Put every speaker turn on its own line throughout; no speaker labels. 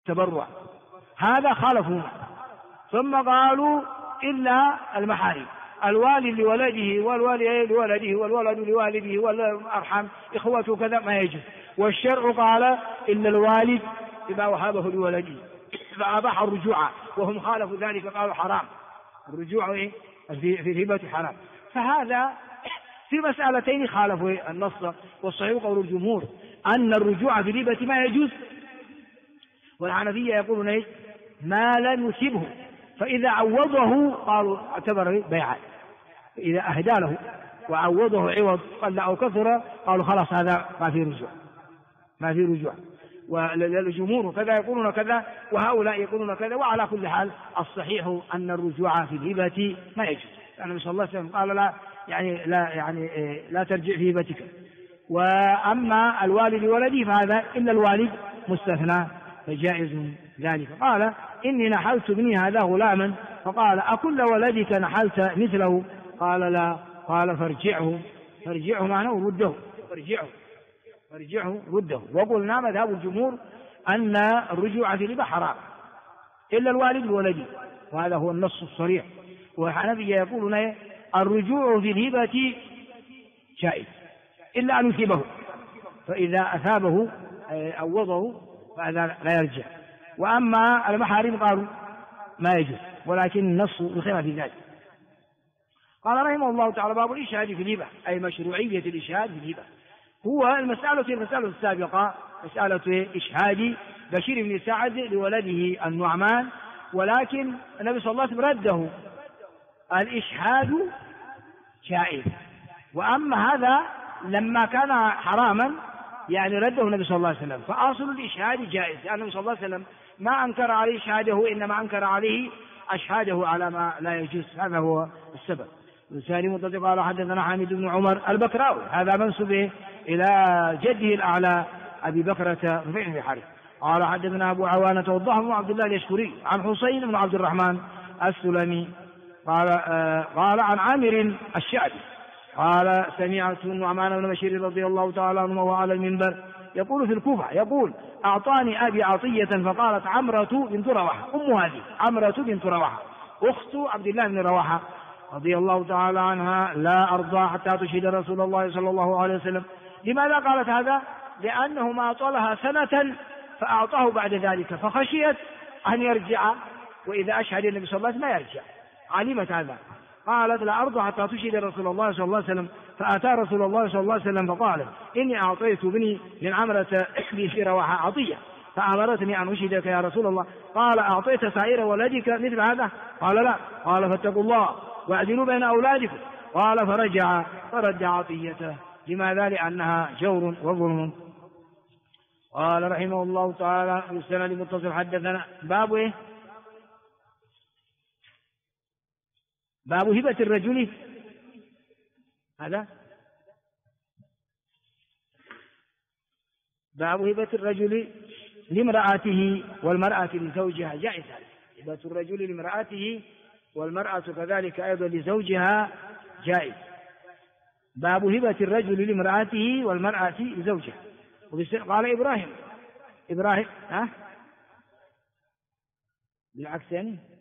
التبرع، هذا خالفوا. ثم قالوا إلا المحارم، الوالد لولده والوالد لولده والولد لوالده والأرحام إخوته كذا ما يجوز. والشرع قال إلا الوالد إذا وهبه لولده فأباح الرجوع، وهم خالفوا ذلك قالوا حرام الرجوع في الهبة حرام. فهذا في مسألتين خالفوا النص، والصحيح قول الجمهور أن الرجوع في الهبة ما يجوز، والحنفية يقولون ما لم يثبه، فإذا عوضه قالوا اعتبر بيعا، إذا أهدى له وعوضه عوض قل أو كثر قالوا خلاص هذا ما في رجوع. والجمهور كذا يقولون كذا وهؤلاء يقولون كذا. وعلى كل حال الصحيح أن الرجوع في الهبة ما يجوز، النبي صلى الله عليه وسلم قال لا ترجع في هبتك. وأما الوالد ولدي فهذا إلا الوالد مستثنى فجائز ذلك. قال إني نحلت ابني هذا غلاما، فقال أكل ولدك نحلت مثله؟ قال لا. قال فارجعه معناه رده، فارجعه رده. وقلنا مذهب الجمهور أن الرجوع في الهبة حرام إلا الوالد الولدي، وهذا هو النص الصريح. والحنفية يقولون الرجوع في الهبة جائز إلا أن يثيبه، فإذا أثابه عوضه فهذا لا يرجع. وأما المحارم قالوا ما يجوز، ولكن النص بخلاف ذلك. قال رحمه الله تعالى باب الإشهاد في الهبة، أي مشروعية الإشهاد في الهبة. هو المسألة السابقة مسألة إشهاد بشير بن سعد لولده النعمان، ولكن النبي صلى الله عليه وسلم رده، الإشهاد جائز. وأما هذا لما كان حراما رده النبي صلى الله عليه وسلم، فأصل الإشهاد جائز، لأن النبي صلى الله عليه وسلم ما أنكر عليه إشهاده، إنما أنكر عليه أشهاده على ما لا يجوز، هذا هو السبب. الثاني متصل قال حدثنا حامد بن عمر البكراوي، هذا منسوب إلى جده الأعلى أبي بكرة رفيع بن حارث. قال حدثنا أبو عوانة والضحى بن عبد الله اليشكري عن حسين بن عبد الرحمن السلمي قال عن عامر الشعبي قال سمعت النعمان بن بشير رضي الله تعالى عنه وهو على المنبر يقول في الكوفة يقول أعطاني أبي عطية، فقالت عمرة بنت رواحة، أم هذه عمرة بنت رواحة أخت عبد الله بن رواحة رضي الله تعالى عنها، لا أرضى حتى تشهد رسول الله صلى الله عليه وسلم. لماذا قالت هذا؟ لأنه ما طالها سنة فأعطاه بعد ذلك، فخشيت أن يرجع، وإذا أشهد النبي صلى الله عليه وسلم ما يرجع، علمت هذا. قالت لا أرضى حتى تشهد رسول الله صلى الله عليه وسلم، فأتى رسول الله صلى الله عليه وسلم فقال إني أعطيت ابني من عمرة بنت رواحة عطية، فأمرتني أن أشهدك يا رسول الله. قال أعطيت سائر ولدك مثل هذا؟ قال لا. قال فاتقوا الله واعدلوا بين أولادكم. قال فرد عطيته. لماذا؟ لأنها جور وظلم. قال رحمه الله تعالى في السند المتصل حدثنا باب إيه؟ باب هبة الرجل، هذا باب هبة الرجل لامرأته والمرأة لزوجها، جائز هذا، هبة الرجل لامرأته والمرأة كذلك أيضا لزوجها جائز. باب هبة الرجل لامرأته والمرأة لزوجها. قال إبراهيم بالعكس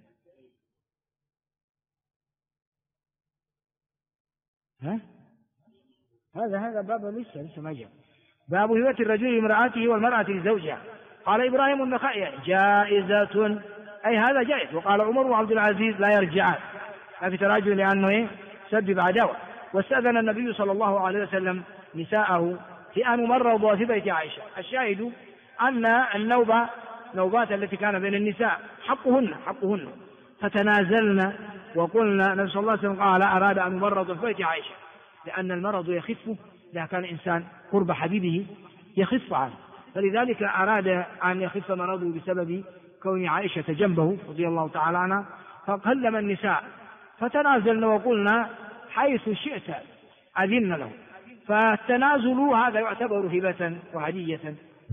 هذا باب لسه ما جاء. باب هبة الرجل لامرأته والمرأة لزوجها. قال إبراهيم النخعي جائزة، أي هذا جائز. وقال عمر وعبد العزيز لا يرجعان، لا في تراجع لأنه سبب عداوة. واستأذن النبي صلى الله عليه وسلم نساءه في أن مرضوا في بيت عائشة. الشاهد أن النوبات التي كان بين النساء حقهن، فتنازلنا وقلنا النبي صلى الله عليه وسلم قال أراد أن يمرض في بيت عائشة، لأن المرض يخف إذا كان الإنسان قرب حبيبه يخف عنه، فلذلك أراد أن يخف مرضه بسبب كون عائشة جنبه رضي الله تعالى عنها. فكلم النساء فتنازلنا وقلنا حيث شئت أذن له، فالتنازل هذا يعتبر هبة وهدية.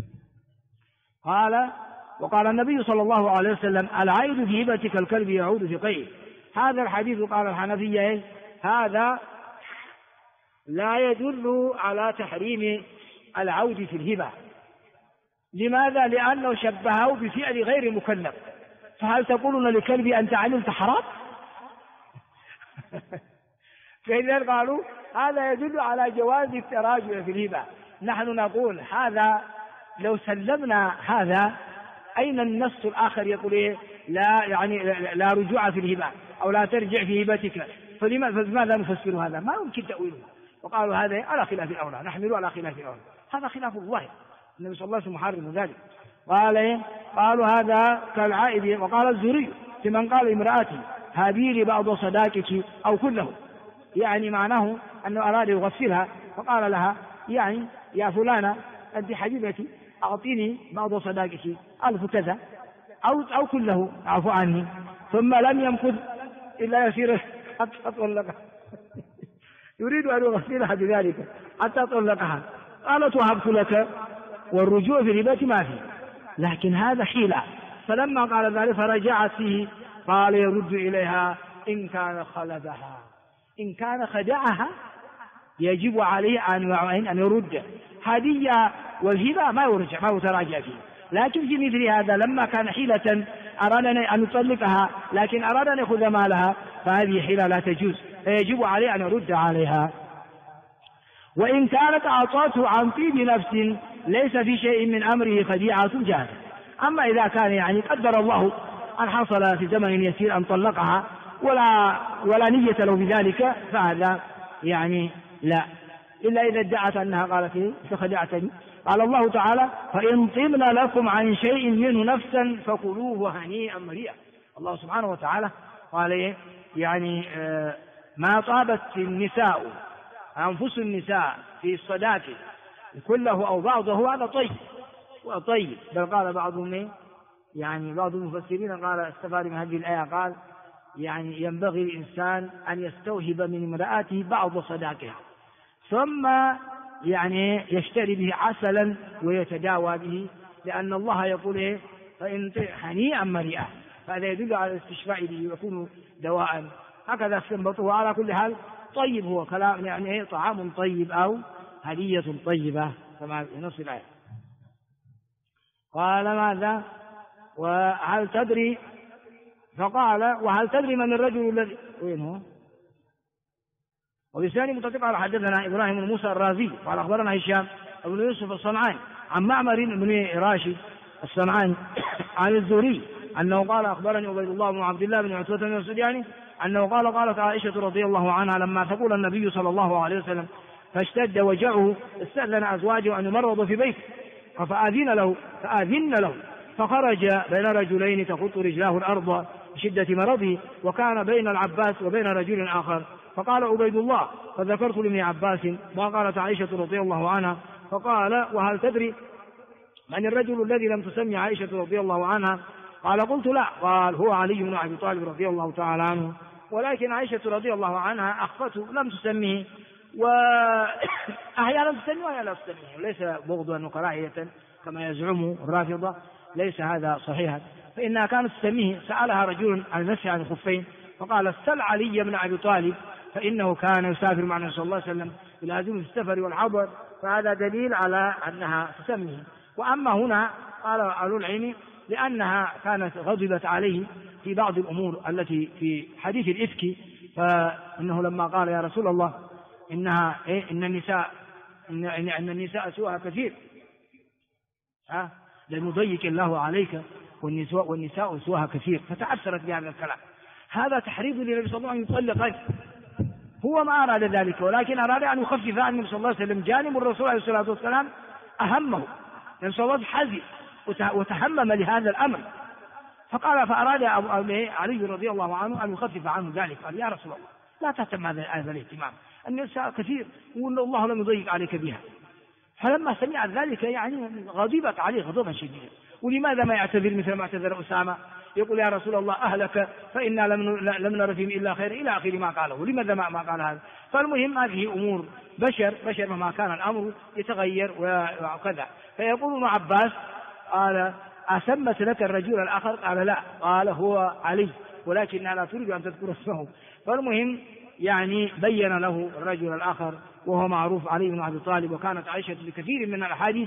وقال النبي صلى الله عليه وسلم العائد في هبتك الكلب يعود في قيء. هذا الحديث قال الحنفية هذا لا يدل على تحريم العود في الهبة، لماذا؟ لأنه شبهه بفعل غير مكلف. فهل تقولون لكلبي أنت عملت حرام؟ فإذا قالوا هذا يدل على جواز التراجع في الهبة. نحن نقول هذا لو سلمنا هذا، أين النص الآخر يقول إيه؟ لا يعني لا رجوع في الهبة أو لا ترجع في هبتك، فلماذا نفسر هذا؟ ما يمكن تأويله. وقالوا هذا على خلاف الأولى، نحمله على خلاف الأولى، هذا خلاف الظاهر، النبي صلى الله عليه وسلم محرم ذلك. قالوا هذا كالعائد. وقال الزهري في من قال امرأتي هذه لي بعض صداقك أو كله، يعني معناه أنه أراد يغسلها، فقال لها يعني يا فلانة أنت حبيبتي أعطيني بعض صداقك 1000 كذا أو كله اعفو عني، ثم لم يمكث إلا يسير حتى طلقها. يريد أن يغسلها بذلك حتى طلقها. قالت وهبت لك، والرجوع في الهبة ما فيه، لكن هذا حيلة. فلما قال ذلك فرجعت فيه قال يرد إليها إن كان خلدها، إن كان خدعها يجب عليه أن يرد. هدية والهبة ما يرجع، ما يتراجع فيه. لكن في مثل هذا لما كان حيلة أراد أن يطلقها لكن أراد أن يأخذ مالها، فهذه حيلة لا تجوز، فيجب عليه أن يرد عليها. وإن كانت أعطته عن طيب نفس ليس في شيء من أمره خديعة جاهزة. أما إذا كان يعني قدر الله أن حصل في زمن يسير أن طلقها ولا نية له بذلك، فهذا يعني لا، إلا إذا ادعت أنها قالت لي فخدعتني. قال الله تعالى فإن طبن لكم عن شيء منه نفسا فكلوه هنيئا مريئا. الله سبحانه وتعالى قال يعني ما طابت النساء أنفس النساء في الصداق كله أو بعضه هذا طيب. بل قال بعضهم يعني بعض المفسرين قال استفاد من هذه الآية قال يعني ينبغي الإنسان أن يستوهب من امرأته بعض صداقها ثم يعني يشتري به عسلا ويتداوى به، لأن الله يقول فإن هنيئا مريئا، فهذا يدل على الاستشفاء به ويكون دواء. هكذا استنبطوه. على كل حال طيب هو كلام يعني طعام طيب أو هدية طيبة كما في نص الآية. قال ماذا؟ وهل تدري؟ فقال وهل تدري من الرجل الذي وين هو؟ وبساني متفق على حدثنا إبراهيم بن موسى الرازي قال أخبرنا هشام بن يوسف الصنعاني عن معمر بن راشد الصنعاني عن الزهري أنه قال أخبرني عبيد الله بن عبد الله بن عتبة بن السدياني أنه قالت عائشة رضي الله عنها لما ثقل النبي صلى الله عليه وسلم فاشتد وجعه استأذن أزواجه أن يمرض في بيته فآذن له فخرج بين رجلين تخط رجلاه الأرض بشدة مرضه، وكان بين العباس وبين رجل آخر. فقال عبيد الله فذكرت لابن عباس وقالت عائشة رضي الله عنها فقال وهل تدري من الرجل الذي لم تسمي عائشة رضي الله عنها؟ قال قلت لا. قال هو علي بن أبي طالب رضي الله تعالى عنه، ولكن عائشة رضي الله عنها أخفته لم تسميه، وأحيانا تسميه وأحيانا لا تسميه، ليس بغضا وكراهية كما يزعم الرافضة، ليس هذا صحيحا، فإنها كانت تسميه. سألها رجل عن المسح عن الخفين فقال سل علي بن أبي طالب فإنه كان يسافر مع النبي صلى الله عليه وسلم يلازم في السفر والحضر، فهذا دليل على أنها تسميه. وأما هنا قال أهل العلم لأنها كانت غضبت عليه في بعض الأمور التي في حديث الإفك، فإنه لما قال يا رسول الله إن النساء سوءها كثير لن يضيق الله عليك والنساء سوءها كثير، فتعثرت بهذا الكلام. هذا تحريض للنبي صلى الله عليه وسلم أن يطلق، هو ما أراد ذلك ولكن أراد أن يخفف عن النبي صلى الله عليه وسلم. جانب الرسول عليه الصلاة والسلام أهمه، النبي صلى الله عليه وسلم حزن وتهمم لهذا الأمر، فأراد علي رضي الله عنه أن يخفف عنه ذلك. قال يا رسول الله لا تهتم هذا الاهتمام، النساء كثير وأن الله لم يضيق عليك بها. فلما سمعت ذلك يعني غضبت عليه غضبا شديدا. ولماذا ما يعتذر مثل ما اعتذر أسامة يقول يا رسول الله أهلك فإنا لم نر فيهم إلا خير إلى آخر ما قاله، ولماذا ما قال هذا؟ فالمهم هذه أمور بشر مهما كان الأمر يتغير وكذا. فيقول ابن عباس قال أسمت لك الرجل الآخر؟ قال لا. قال هو علي ولكنها لا تريد أن تذكر اسمه. فالمهم يعني بين له الرجل الآخر وهو معروف علي بن أبي طالب. وكانت عائشة بكثير من الأحاديث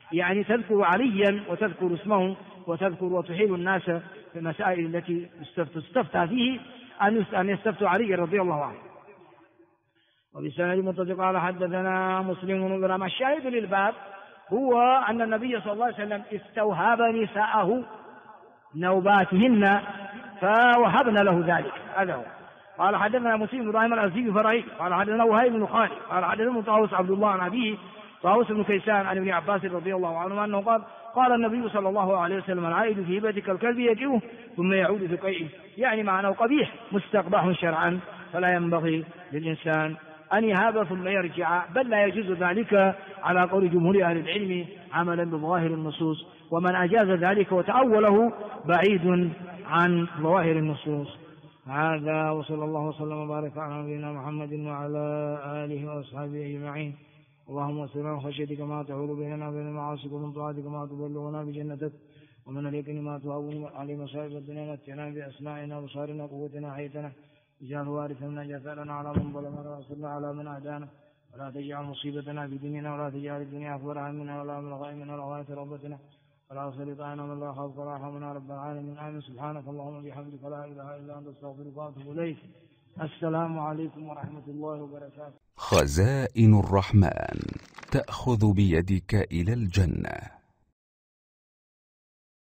يعني تذكر عليا وتذكر اسمه وتذكر وتحيل الناس في المسائل التي تستفتى فيه أن يستفتوا علي رضي الله عنه. وبسند متصل قال حدثنا مسلم بن إبراهيم. الشاهد للباب هو أن النبي صلى الله عليه وسلم استوهب نساءه نوباتهن فوهبنا له ذلك. هذا هو. قال حدثنا مسلم بن إبراهيم الأزدي فرعي قال حدثنا وهيب بن خالد قال حدثنا طاووس عبد الله عن أبيه طاووس بن كيسان عن ابن عباس رضي الله عنهما أنه قال النبي صلى الله عليه وسلم العائد في هبتك الكلب يجئه ثم يعود في قيئه، يعني معناه قبيح مستقبح شرعا، فلا ينبغي للإنسان أن يهاب ثم يرجع، بل لا يجوز ذلك على قول جمهور أهل العلم عملا بظواهر النصوص، ومن أجاز ذلك وتأوله بعيد عن ظواهر النصوص. هذا وصلى الله وسلم وبارك على نبينا محمد وعلى آله وأصحابه أجمعين. اللهم اغفر لنا خشيتك ما تحول بيننا وبين معاصيك ومن طاعتك ما تبلغنا بجنتك ومن اليقين ما تهون عليه مصائب الدنيا متعنا بأسماعنا وبصارنا وقوتنا حياتنا اجعله وارثا منا جثارنا على من ظلمنا وانصرنا على من عادانا ولا تجعل مصيبتنا في ديننا ولا تجعل الدنيا أكبر همنا ولا من غائمنا ولا غاية رغبتنا ولا سلطانا من لا خوف ولا رحمنا رب العالمين. آمين. سبحانك اللهم وبحمدك لا إله إلا أنت أستغفرك وأتوب إليك. السلام عليكم ورحمة الله وبركاته.
خزائن الرحمن تأخذ بيدك إلى الجنة.